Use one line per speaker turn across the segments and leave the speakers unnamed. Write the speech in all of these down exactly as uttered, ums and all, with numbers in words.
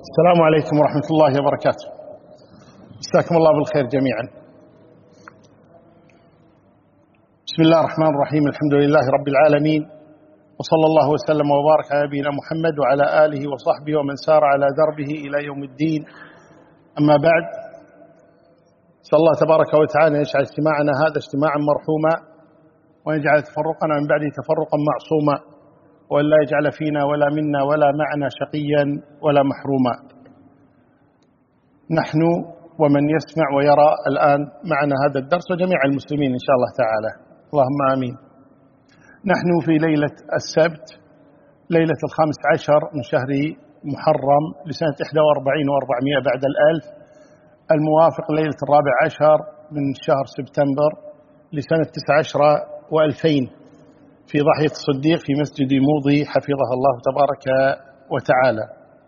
السلام عليكم ورحمة الله وبركاته. مساكم الله بالخير جميعا. بسم الله الرحمن الرحيم. الحمد لله رب العالمين، وصلى الله وسلم وبارك على نبينا محمد وعلى آله وصحبه ومن سار على دربه إلى يوم الدين. أما بعد، نسأل الله تبارك وتعالى أن يجعل اجتماعنا هذا اجتماعا مرحوما، ويجعل تفرقنا من بعده تفرقا معصوما، وأن لا يجعل فينا ولا منا ولا معنا شقيا ولا محروما. نحن ومن يسمع ويرى الآن معنا هذا الدرس وجميع المسلمين إن شاء الله تعالى، اللهم آمين. نحن في ليلة السبت، ليلة الخامس عشر من شهر محرم لسنة إحدى وأربعين وأربعمائة بعد الألف، الموافق ليلة الرابع عشر من شهر سبتمبر لسنة تسع عشر وألفين، في ضاحية الصديق في مسجد موضي حفظه الله تبارك وتعالى.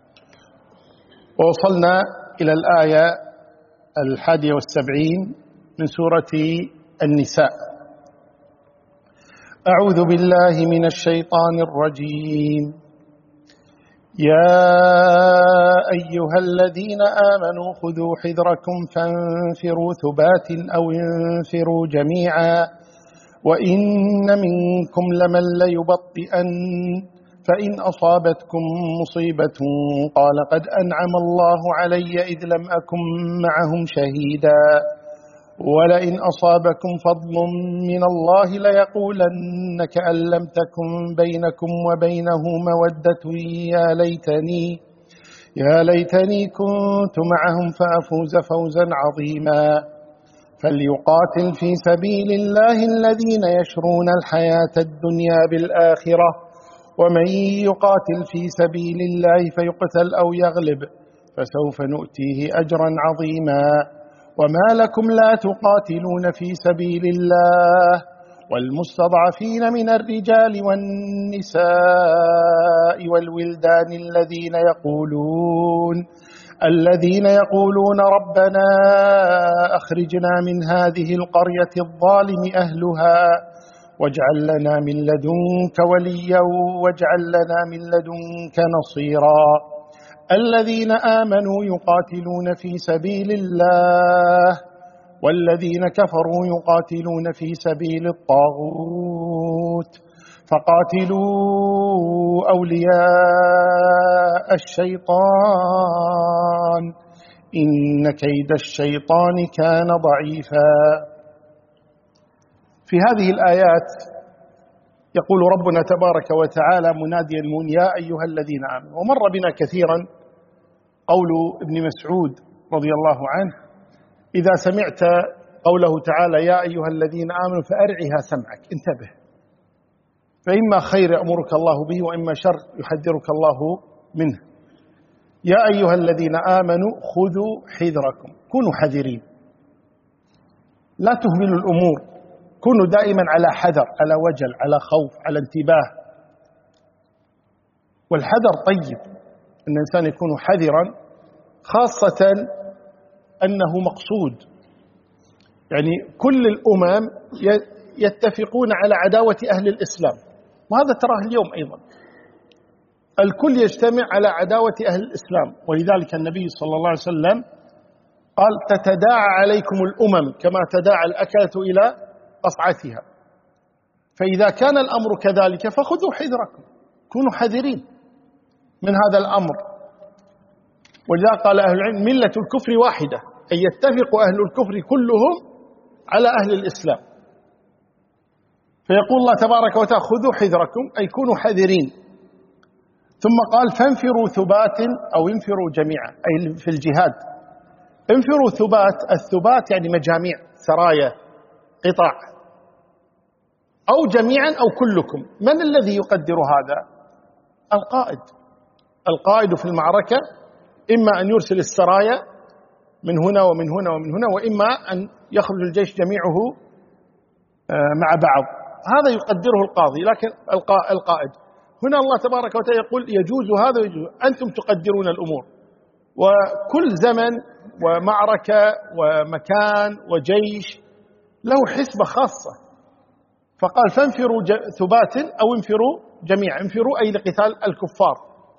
ووصلنا إلى الآية الحادية والسبعين من سورة النساء. أعوذ بالله من الشيطان الرجيم. يا أيها الذين آمنوا خذوا حذركم فانفروا ثبات أو انفروا جميعا وإن منكم لمن ليبطئن فإن أصابتكم مصيبة قال قد أنعم الله علي إذ لم أكن معهم شهيدا ولئن أصابكم فضل من الله ليقولن كأن لم تكن بينكم وبينه مودة يا ليتني يا ليتني كنت معهم فأفوز فوزا عظيما. فليقاتل في سبيل الله الذين يشرون الحياة الدنيا بالآخرة ومن يقاتل في سبيل الله فيقتل أو يغلب فسوف نؤتيه أجرا عظيما. وما لكم لا تقاتلون في سبيل الله والمستضعفين من الرجال والنساء والولدان الذين يقولون الذين يقولون ربنا أخرجنا من هذه القرية الظالم أهلها واجعل لنا من لدنك وليا واجعل لنا من لدنك نصيرا. الذين آمنوا يقاتلون في سبيل الله والذين كفروا يقاتلون في سبيل الطاغوت فقاتلوا أولياء الشيطان إن كيد الشيطان كان ضعيفا. في هذه الآيات يقول ربنا تبارك وتعالى مناديا المؤمنين يا أيها الذين آمنوا. ومر بنا كثيرا قول ابن مسعود رضي الله عنه إذا سمعت قوله تعالى يا أيها الذين آمنوا فأرعها سمعك، انتبه، فإما خير يأمرك الله به وإما شر يحذرك الله منه. يا أيها الذين آمنوا خذوا حذركم، كونوا حذرين، لا تهملوا الأمور، كونوا دائما على حذر، على وجل، على خوف، على انتباه. والحذر طيب، أن الإنسان يكون حذرا، خاصة أنه مقصود. يعني كل الأمم يتفقون على عداوة أهل الإسلام، وهذا تراه اليوم أيضا، الكل يجتمع على عداوة أهل الإسلام. ولذلك النبي صلى الله عليه وسلم قال تتداعى عليكم الأمم كما تداعى الأكلة إلى قصعتها. فإذا كان الأمر كذلك فخذوا حذركم، كونوا حذرين من هذا الأمر. ولذلك قال أهل العلم ملة الكفر واحدة، أي يتفق أهل الكفر كلهم على أهل الإسلام. فيقول الله تبارك وتعالى خذوا حذركم أي كونوا حذرين. ثم قال فانفروا ثبات أو انفروا جميعا، أي في الجهاد. انفروا ثبات، الثبات يعني مجاميع، سرايا، قطاع، أو جميعا أو كلكم. من الذي يقدر هذا؟ القائد. القائد في المعركة إما أن يرسل السرايا من هنا ومن هنا ومن هنا، وإما أن يخرج الجيش جميعه مع بعض، هذا يقدره القاضي. لكن القائد هنا الله تبارك وتعالى يقول يجوز هذا ويجوز، أنتم تقدرون الأمور. وكل زمن ومعركة ومكان وجيش له حسبة خاصة. فقال فانفروا ثبات أو انفروا جميعا، انفروا أي لقتال الكفار.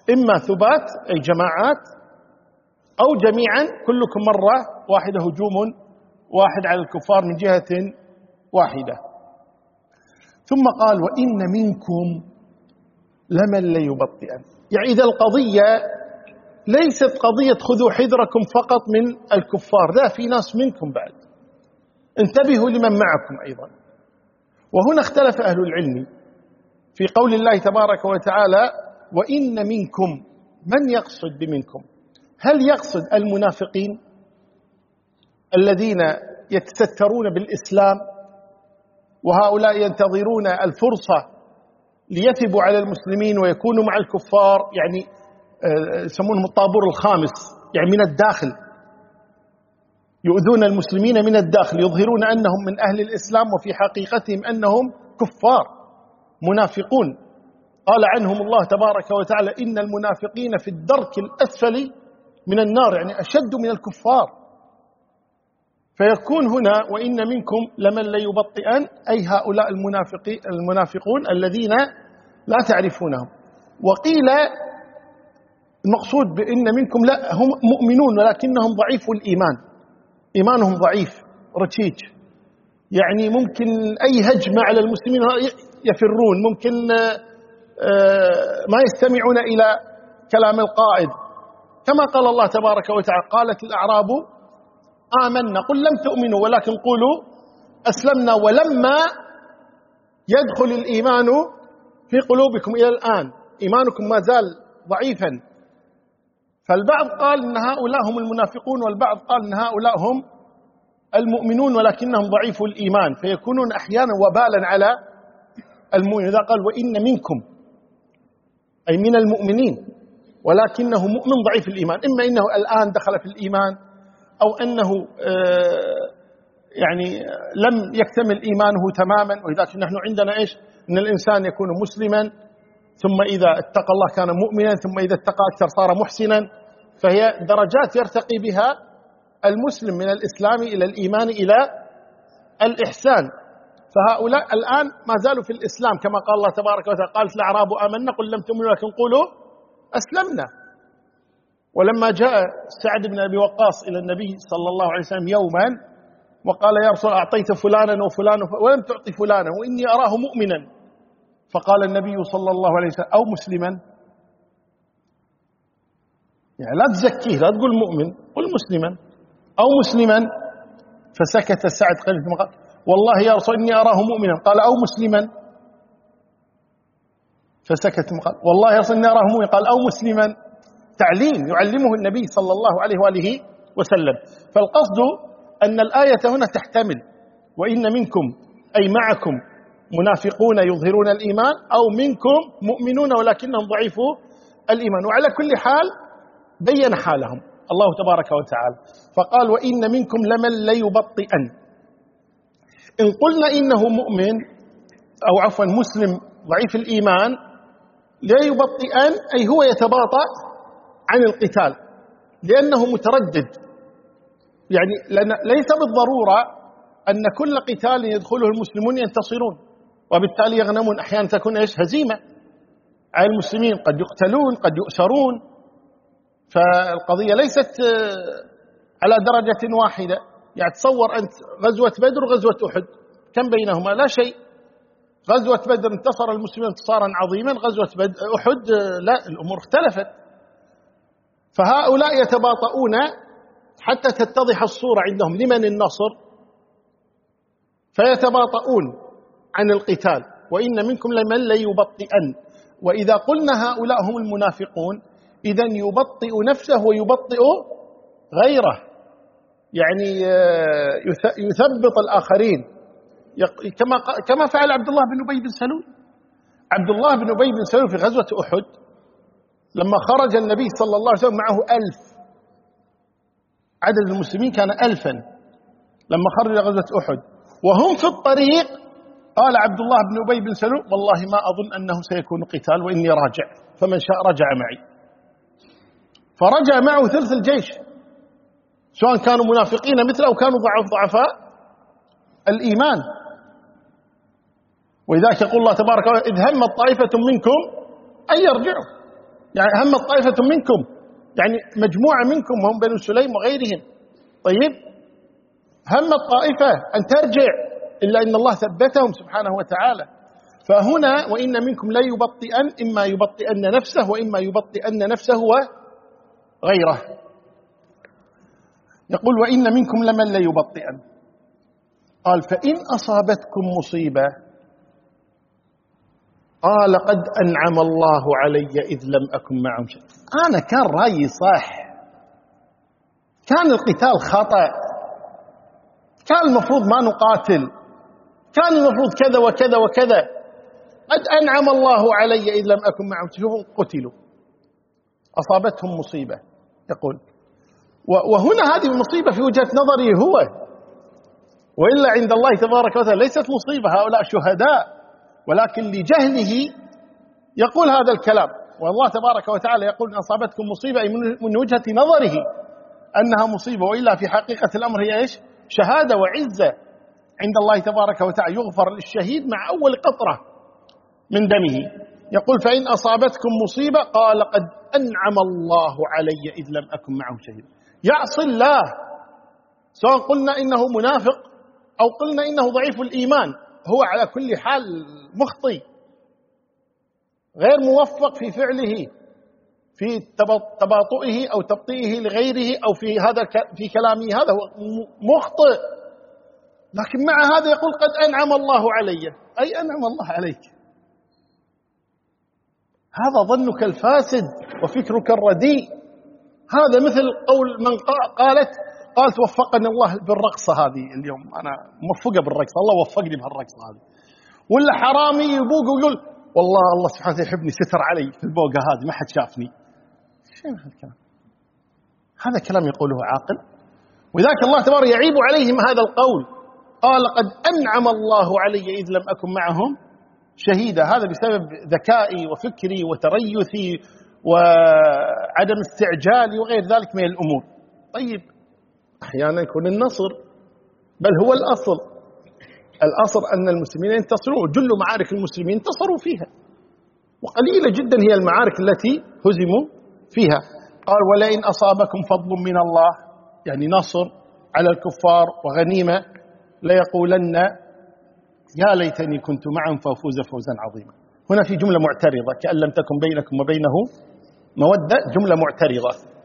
إما ثبات أي جماعات، أو جميعا كلكم مرة واحدة هجوم واحد على الكفار من جهة واحدة. ثم قال وإن منكم لمن ليبطئن، يعني إذا القضية ليست قضية خذوا حذركم فقط من الكفار، لا، في ناس منكم بعد، انتبهوا لمن معكم أيضا. وهنا اختلف أهل العلم في قول الله تبارك وتعالى وإن منكم، من يقصد بمنكم؟ هل يقصد المنافقين الذين يتسترون بالإسلام وهؤلاء ينتظرون الفرصة ليثبوا على المسلمين ويكونوا مع الكفار، يعني يسمونهم الطابور الخامس، يعني من الداخل يؤذون المسلمين من الداخل، يظهرون أنهم من أهل الإسلام وفي حقيقتهم أنهم كفار منافقون. قال عنهم الله تبارك وتعالى إن المنافقين في الدرك الأسفل من النار، يعني أشد من الكفار. فيكون هنا وإن منكم لمن ليبطئن، أي هؤلاء المنافقون الذين لا تعرفونهم. وقيل المقصود بإن منكم لا، هم مؤمنون ولكنهم ضعيف الإيمان، إيمانهم ضعيف رتيج، يعني ممكن أي هجمة على المسلمين يفرون، ممكن ما يستمعون إلى كلام القائد، كما قال الله تبارك وتعالى قالت الأعراب آمنا قل لم تؤمنوا ولكن قولوا أسلمنا ولما يدخل الإيمان في قلوبكم إلى الآن، إيمانكم ما زال ضعيفا. فالبعض قال إن هؤلاء هم المنافقون، والبعض قال إن هؤلاء هم المؤمنون ولكنهم ضعيف الإيمان، فيكونون أحيانا وبالا على المؤمنين. إذا قال وإن منكم أي من المؤمنين ولكنه مؤمن ضعيف الإيمان، إما إنه الآن دخل في الإيمان أو أنه يعني لم يكتمل إيمانه تماما. ولذلك نحن عندنا إيش؟ أن الإنسان يكون مسلما ثم إذا اتقى الله كان مؤمنا ثم إذا اتقى أكثر صار محسنا، فهي درجات يرتقي بها المسلم من الإسلام إلى الإيمان إلى الإحسان. فهؤلاء الآن ما زالوا في الإسلام كما قال الله تبارك وتعالى قالت الأعراب آمنا قل لم تؤمنوا ولكن قولوا أسلمنا. ولما جاء سعد بن أبي وقاص إلى النبي صلى الله عليه وسلم يوما وقال يا رسول الله أعطيت فلانا وفلانا ولم تعطي فلانا وإني أراه مؤمنا، فقال النبي صلى الله عليه وسلم أو مسلما، يعني لا تزكيه، لا تقول مؤمن، قل مسلما أو مسلما. فسكت سعد قليلا ثم قال والله يا رسول إني أراه مؤمنا، قال أو مسلما، فسكت ثم قال والله يا رسول إني أراه مؤمنا، قال أو مسلما. تعليم يعلمه النبي صلى الله عليه وآله وسلم. فالقصد أن الآية هنا تحتمل وإن منكم أي معكم منافقون يظهرون الإيمان، أو منكم مؤمنون ولكنهم ضعيفوا الإيمان. وعلى كل حال بين حالهم الله تبارك وتعالى فقال وإن منكم لمن ليبطئن. إن قلنا إنه مؤمن أو عفوا مسلم ضعيف الإيمان ليبطئن أي هو يتباطأ عن القتال لأنه متردد، يعني ليس بالضرورة أن كل قتال يدخله المسلمون ينتصرون وبالتالي يغنمون، أحيانا تكون إيش هزيمة على المسلمين، قد يقتلون قد يؤسرون. فالقضية ليست على درجة واحدة، يعني تصور أنت غزوة بدر وغزوة أحد كم بينهما؟ لا شيء. غزوة بدر انتصر المسلمين انتصارا عظيما، غزوة أحد لا، الأمور اختلفت. فهؤلاء يتباطؤون حتى تتضح الصورة عندهم لمن النصر، فيتباطؤون عن القتال وإن منكم لمن ليبطئن. وإذا قلنا هؤلاء هم المنافقون إذن يبطئ نفسه ويبطئ غيره، يعني يثبط الآخرين كما كما فعل عبد الله بن أبي بن سلول. عبد الله بن أبي بن سلول في غزوة أحد لما خرج النبي صلى الله عليه وسلم معه ألف، عدد المسلمين كان ألفا لما خرج غزوة أحد، وهم في الطريق قال عبد الله بن أبي بن سلول والله ما أظن أنه سيكون قتال وإني راجع، فمن شاء رجع معي. فرجع معه ثلث الجيش سواء كانوا منافقين مثله أو كانوا ضعف ضعفاء الإيمان. ولذلك يقول الله تبارك وتعالى إذ همت طائفة منكم أن يرجعوا، يعني همت طائفة منكم، يعني مجموعة منكم وهم بنو سليم وغيرهم. طيب همت طائفة أن ترجع إلا إن الله ثبتهم سبحانه وتعالى. فهنا وإن منكم لا يبطئن، إما يبطئن نفسه وإما يبطئن نفسه وغيره. يقول وإن منكم لمن لا يبطئن. قال فإن أصابتكم مصيبة قال قد أنعم الله علي إذ لم أكن معهم شيء. أنا كان رأيي صح، كان القتال خطأ، كان المفروض ما نقاتل، كان المفروض كذا وكذا وكذا، قد أنعم الله علي إذ لم أكن معهم. شوفوا قتلوا، أصابتهم مصيبة. يقول وهنا هذه المصيبة في وجهة نظري هو، وإلا عند الله تبارك وتعالى ليست مصيبة، هؤلاء شهداء، ولكن لجهله يقول هذا الكلام. والله تبارك وتعالى يقول إن أصابتكم مصيبة أي من وجهة نظره أنها مصيبة، وإلا في حقيقة الأمر هي إيش؟ شهادة وعزة عند الله تبارك وتعالى، يغفر للشهيد مع أول قطرة من دمه. يقول فإن أصابتكم مصيبة قال قد أنعم الله علي إذ لم أكن معهم شهيدا. يعصي الله، سواء قلنا إنه منافق أو قلنا إنه ضعيف الإيمان، هو على كل حال مخطئ غير موفق في فعله، في تباطؤه أو تبطئه لغيره أو في هذا في كلامه، هذا هو مخطئ. لكن مع هذا يقول قد أنعم الله علي، أي أنعم الله عليك. هذا ظنك الفاسد وفكرك الرديء. هذا مثل قول من قالت قالت وفقني الله بالرقصة هذه اليوم، أنا موفقة بالرقصة، الله وفقني بهالرقصة هذه. ولا حرامي يبوق ويقول والله الله سبحانه وتعالى يحبني ستر علي في البوقة هذه ما حد شافني. شنو هالكلام؟ هذا كلام يقوله عاقل؟ وذاك الله تبارك يعيب عليهم هذا القول، قال قد أنعم الله علي إذ لم أكن معهم شهيدا. هذا بسبب ذكائي وفكري وتريثي وعدم استعجالي وغير ذلك من الأمور. طيب أحيانا يكون النصر، بل هو الأصل، الأصل أن المسلمين ينتصرون، وجل معارك المسلمين انتصروا فيها، وقليلة جدا هي المعارك التي هزموا فيها. قال ولئن أصابكم فضل من الله، يعني نصر على الكفار وغنيمة، ليقولن يا ليتني كنت معهم فأفوز فوزا عظيما. هنا في جملة معترضة، كأن لم تكن بينكم وبينه مودة، جملة معترضة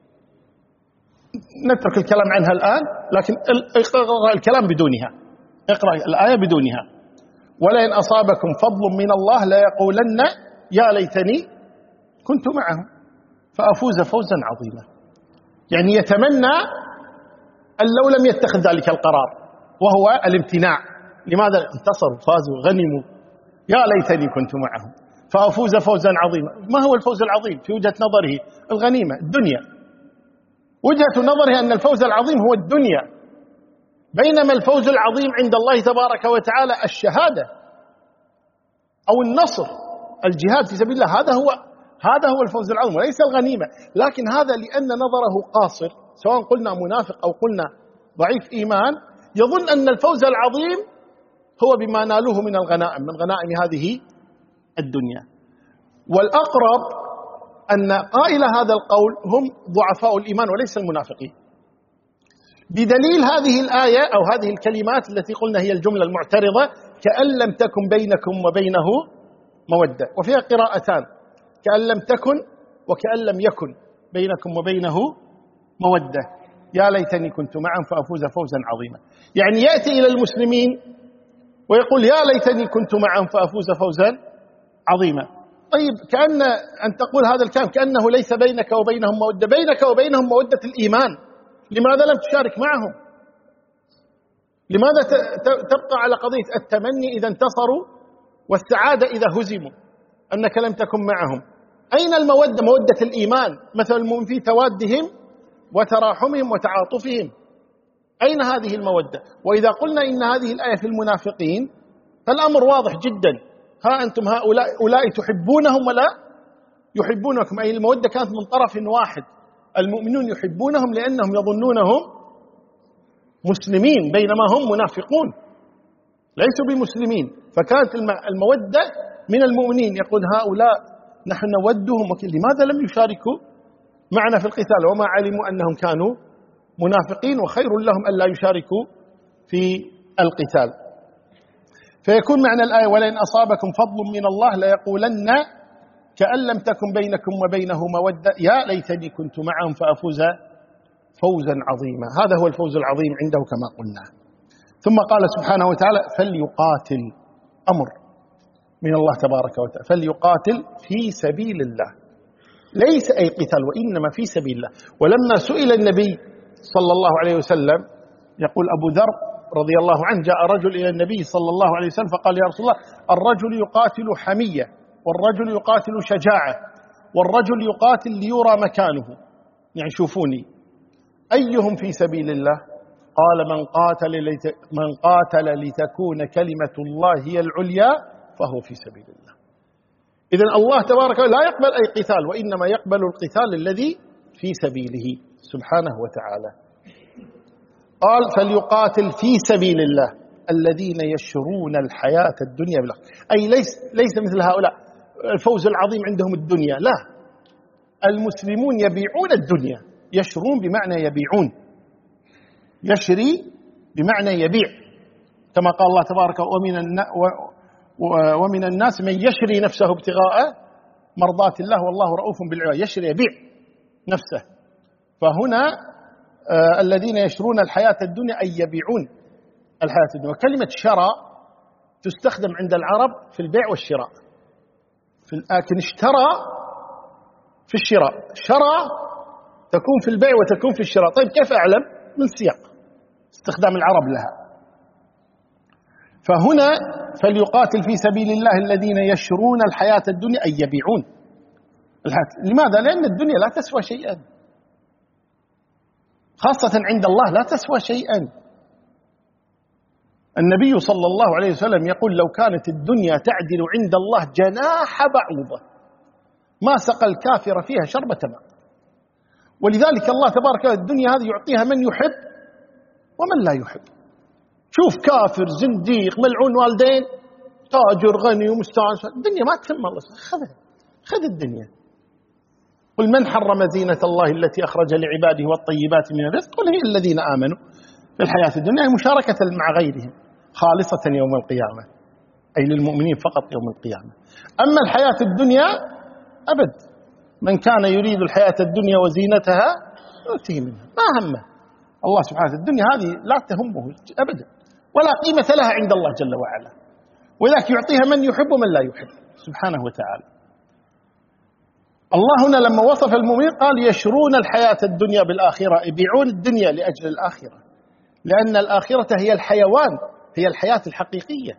نترك الكلام عنها الآن، لكن اقرأ الكلام بدونها، اقرأ الآية بدونها. ولئن أصابكم فضل من الله ليقولن يا ليتني كنت معهم فأفوز فوزا عظيما. يعني يتمنى أن لو لم يتخذ ذلك القرار، وهو الامتناع. لماذا؟ انتصروا فازوا غنموا، يا ليتني كنت معهم فأفوز فوزا عظيما. ما هو الفوز العظيم في وجهة نظره؟ الغنيمة، الدنيا. وجهة نظره أن الفوز العظيم هو الدنيا، بينما الفوز العظيم عند الله تبارك وتعالى الشهادة أو النصر، الجهاد في سبيل الله، هذا هو هذا هو الفوز العظيم وليس الغنيمة. لكن هذا لأن نظره قاصر، سواء قلنا منافق أو قلنا ضعيف إيمان، يظن أن الفوز العظيم هو بما نالوه من الغنائم، من غنائم هذه الدنيا. والأقرب أن قائل هذا القول هم ضعفاء الإيمان وليس المنافقين، بدليل هذه الآية أو هذه الكلمات التي قلنا هي الجملة المعترضة، كأن لم تكن بينكم وبينه مودة. وفيها قراءتان، كأن لم تكن وكأن لم يكن بينكم وبينه مودة، يا ليتني كنت معهم فأفوز فوزا عظيما. يعني يأتي إلى المسلمين ويقول يا ليتني كنت معهم فأفوز فوزا عظيما. طيب كأن أن تقول هذا الكلام كأنه ليس بينك وبينهم مودة، بينك وبينهم مودة الإيمان، لماذا لم تشارك معهم؟ لماذا تبقى على قضية التمني إذا انتصروا والسعادة إذا هزموا، أنك لم تكن معهم؟ أين المودة؟ مودة الإيمان، مثل المؤمن في توادهم وتراحمهم وتعاطفهم، أين هذه المودة؟ وإذا قلنا إن هذه الآية في المنافقين فالأمر واضح جدا، ها أنتم هؤلاء أولئك تحبونهم ولا يحبونكم، أي المودة كانت من طرف واحد، المؤمنون يحبونهم لأنهم يظنونهم مسلمين بينما هم منافقون ليسوا بمسلمين، فكانت المودة من المؤمنين، يقول هؤلاء نحن نودهم، لماذا لم يشاركوا معنا في القتال وما علموا أنهم كانوا منافقين وخير لهم أن لا يشاركوا في القتال. فيكون معنى الآية ولئن أصابكم فضل من الله ليقولن كأن لم تكن بينكم وبينه مودة يا ليتني كنت معهم فأفوز فوزا عظيما. هذا هو الفوز العظيم عنده كما قلنا. ثم قال سبحانه وتعالى فليقاتل، أمر من الله تبارك وتعالى، فليقاتل في سبيل الله، ليس أي قتال وإنما في سبيل الله. ولما سئل النبي صلى الله عليه وسلم، يقول أبو ذر رضي الله عنه جاء رجل إلى النبي صلى الله عليه وسلم فقال يا رسول الله الرجل يقاتل حمية، والرجل يقاتل شجاعة، والرجل يقاتل ليرى مكانه، يعني شوفوني أيهم في سبيل الله؟ قال من قاتل, من قاتل لتكون كلمة الله هي العليا فهو في سبيل الله. إذن الله تبارك لا يقبل أي قتال وإنما يقبل القتال الذي في سبيله سبحانه وتعالى. قال فليقاتل في سبيل الله الذين يشرون الحياة الدنيا بالآخرة، أي ليس, ليس مثل هؤلاء الفوز العظيم عندهم الدنيا، لا، المسلمون يبيعون الدنيا، يشرون بمعنى يبيعون، يشري بمعنى يبيع، كما قال الله تبارك ومن ومن الناس من يشري نفسه ابتغاء مرضات الله والله رؤوف بالعباد، يشري يبيع نفسه. فهنا آه الذين يشرون الحياة الدنيا أي يبيعون الحياة الدنيا. وكلمة شراء تستخدم عند العرب في البيع والشراء، في لكن اشترى في الشراء، شرى تكون في البيع وتكون في الشراء. طيب كيف أعلم؟ من سياق استخدام العرب لها. فهنا فليقاتل في سبيل الله الذين يشرون الحياة الدنيا أي يبيعون الحياة. لماذا؟ لأن الدنيا لا تسوى شيئا، خاصة عند الله لا تسوى شيئا. النبي صلى الله عليه وسلم يقول لو كانت الدنيا تعدل عند الله جناح بعوضة ما سقى الكافر فيها شربة ماء. ولذلك الله تبارك وتعالى الدنيا هذه يعطيها من يحب ومن لا يحب. شوف كافر زنديق ملعون والدين تاجر غني ومستانس، الدنيا ما تهم الله، خذها، خذ الدنيا. قل من حرم زينة الله التي أخرج لعباده والطيبات من الرزق قل هي الذين آمنوا في الحياة الدنيا مشاركة مع غيرهم خالصة يوم القيامة، أي للمؤمنين فقط يوم القيامة. أما الحياة الدنيا أبد، من كان يريد الحياة الدنيا وزينتها يؤتيه منها، ما همه الله سبحانه. الدنيا هذه لا تهمه أبدا ولا قيمة لها عند الله جل وعلا، ولذلك يعطيها من يحب ومن لا يحب سبحانه وتعالى. الله هنا لما وصف المؤمنين قال يشرون الحياة الدنيا بالآخرة، يبيعون الدنيا لأجل الآخرة، لأن الآخرة هي الحيوان، هي الحياة الحقيقية.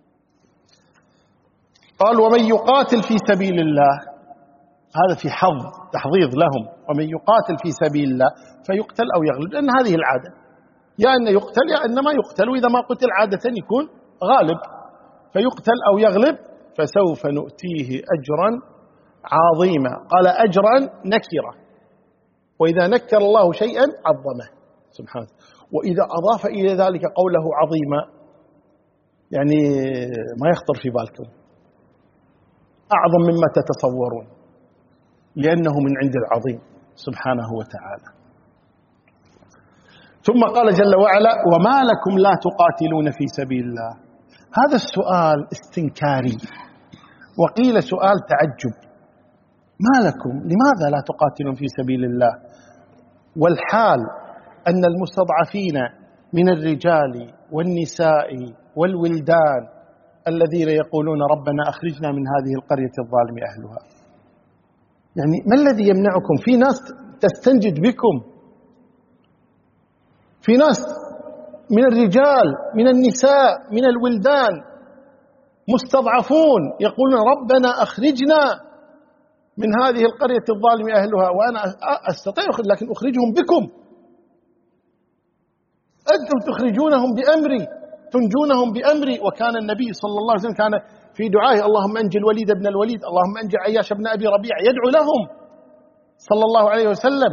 قال ومن يقاتل في سبيل الله، هذا في حظ تحضيض لهم، ومن يقاتل في سبيل الله فيقتل أو يغلب، لأن هذه العادة، يا أن يقتل يا أن ما يقتل، وإذا ما قتل عادة يكون غالب، فيقتل أو يغلب فسوف نؤتيه أجرا عظيما. قال أجرا نكرة، وإذا نكر الله شيئا عظمه سبحانه. وإذا أضاف إلى ذلك قوله عظيما يعني ما يخطر في بالكم، أعظم مما تتصورون، لأنه من عند العظيم سبحانه وتعالى. ثم قال جل وعلا وما لكم لا تقاتلون في سبيل الله. هذا السؤال استنكاري، وقيل سؤال تعجب، ما لكم لماذا لا تقاتلون في سبيل الله، والحال أن المستضعفين من الرجال والنساء والولدان الذين يقولون ربنا أخرجنا من هذه القرية الظالم أهلها. يعني ما الذي يمنعكم؟ في ناس تستنجد بكم، في ناس من الرجال من النساء من الولدان مستضعفون يقولون ربنا أخرجنا من هذه القرية الظالم أهلها، وأنا أستطيع لكن أخرجهم بكم، أنتم تخرجونهم بأمري تنجونهم بأمري. وكان النبي صلى الله عليه وسلم كان في دعائه اللهم أنجي الوليد بن الوليد، اللهم أنجي عياش بن أبي ربيع، يدعو لهم صلى الله عليه وسلم.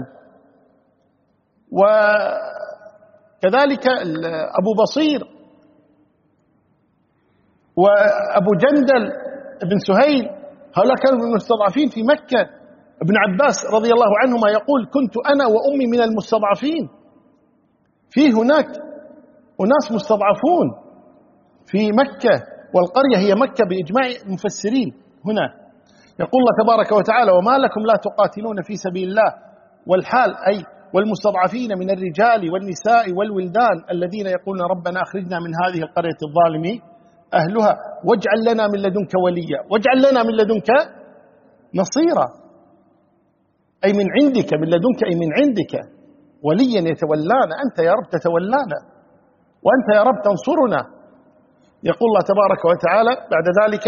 وكذلك أبو بصير وأبو جندل بن سهيل هؤلاء كانوا من المستضعفين في مكة. ابن عباس رضي الله عنهما يقول كنت أنا وأمي من المستضعفين. في هناك أناس مستضعفون في مكة، والقرية هي مكة بإجماع المفسرين. هنا يقول الله تبارك وتعالى وما لكم لا تقاتلون في سبيل الله، والحال أي والمستضعفين من الرجال والنساء والولدان الذين يقولون ربنا أخرجنا من هذه القرية الظالم أهلها واجعل لنا من لدنك وليا واجعل لنا من لدنك نصيرا، أي من عندك، من لدنك أي من عندك، وليا يتولانا، أنت يا رب تتولانا وأنت يا رب تنصرنا. يقول الله تبارك وتعالى بعد ذلك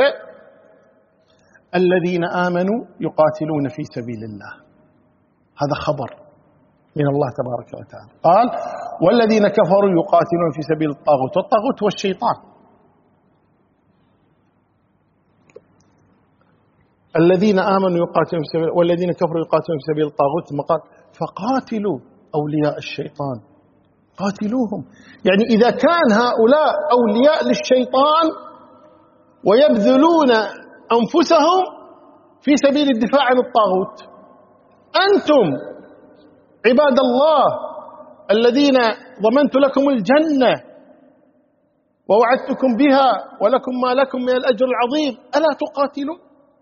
الذين آمنوا يقاتلون في سبيل الله، هذا خبر من الله تبارك وتعالى. قال والذين كفروا يقاتلون في سبيل الطاغوت، والطاغوت هو الشيطان. الذين آمنوا يقاتلون في سبيل والذين كفروا يقاتلون في سبيل الطاغوت، ثم قال فقاتلوا أولياء الشيطان قاتلوهم. يعني إذا كان هؤلاء أولياء للشيطان ويبذلون أنفسهم في سبيل الدفاع عن الطاغوت، أنتم عباد الله الذين ضمنت لكم الجنة ووعدتكم بها ولكم ما لكم من الأجر العظيم، ألا تقاتلوا؟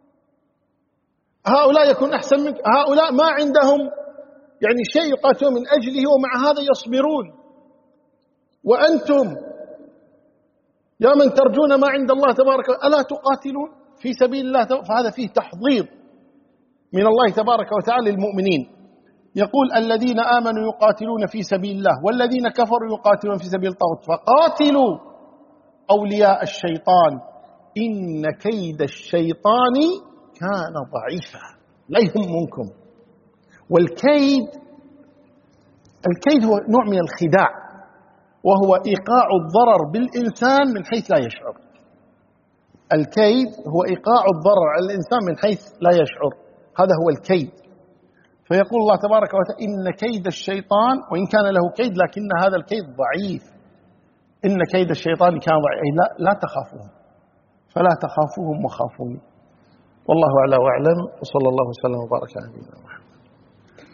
هؤلاء يكون أحسن منك، هؤلاء ما عندهم يعني شيء يقاتلون من أجله ومع هذا يصبرون، وأنتم يا من ترجون ما عند الله تبارك وتعالى ألا تقاتلون في سبيل الله؟ فهذا فيه تحضيض من الله تبارك وتعالى للمؤمنين. يقول الذين آمنوا يقاتلون في سبيل الله والذين كفروا يقاتلون في سبيل الطاغوت فقاتلوا أولياء الشيطان إن كيد الشيطان كان ضعيفا لا يهمكم. والكيد الكيد هو نوع من الخداع، وهو إيقاع الضرر بالإنسان من حيث لا يشعر. الكيد هو إيقاع الضرر على الإنسان من حيث لا يشعر، هذا هو الكيد. فيقول الله تبارك وتعالى إن كيد الشيطان، وإن كان له كيد لكن هذا الكيد ضعيف. إن كيد الشيطان كان ضعيف، أي لا, لا تخافوهم، فلا تخافوهم وخافوني. والله أعلى وأعلم، وصلى الله وسلم وبارك على نبينا محمد.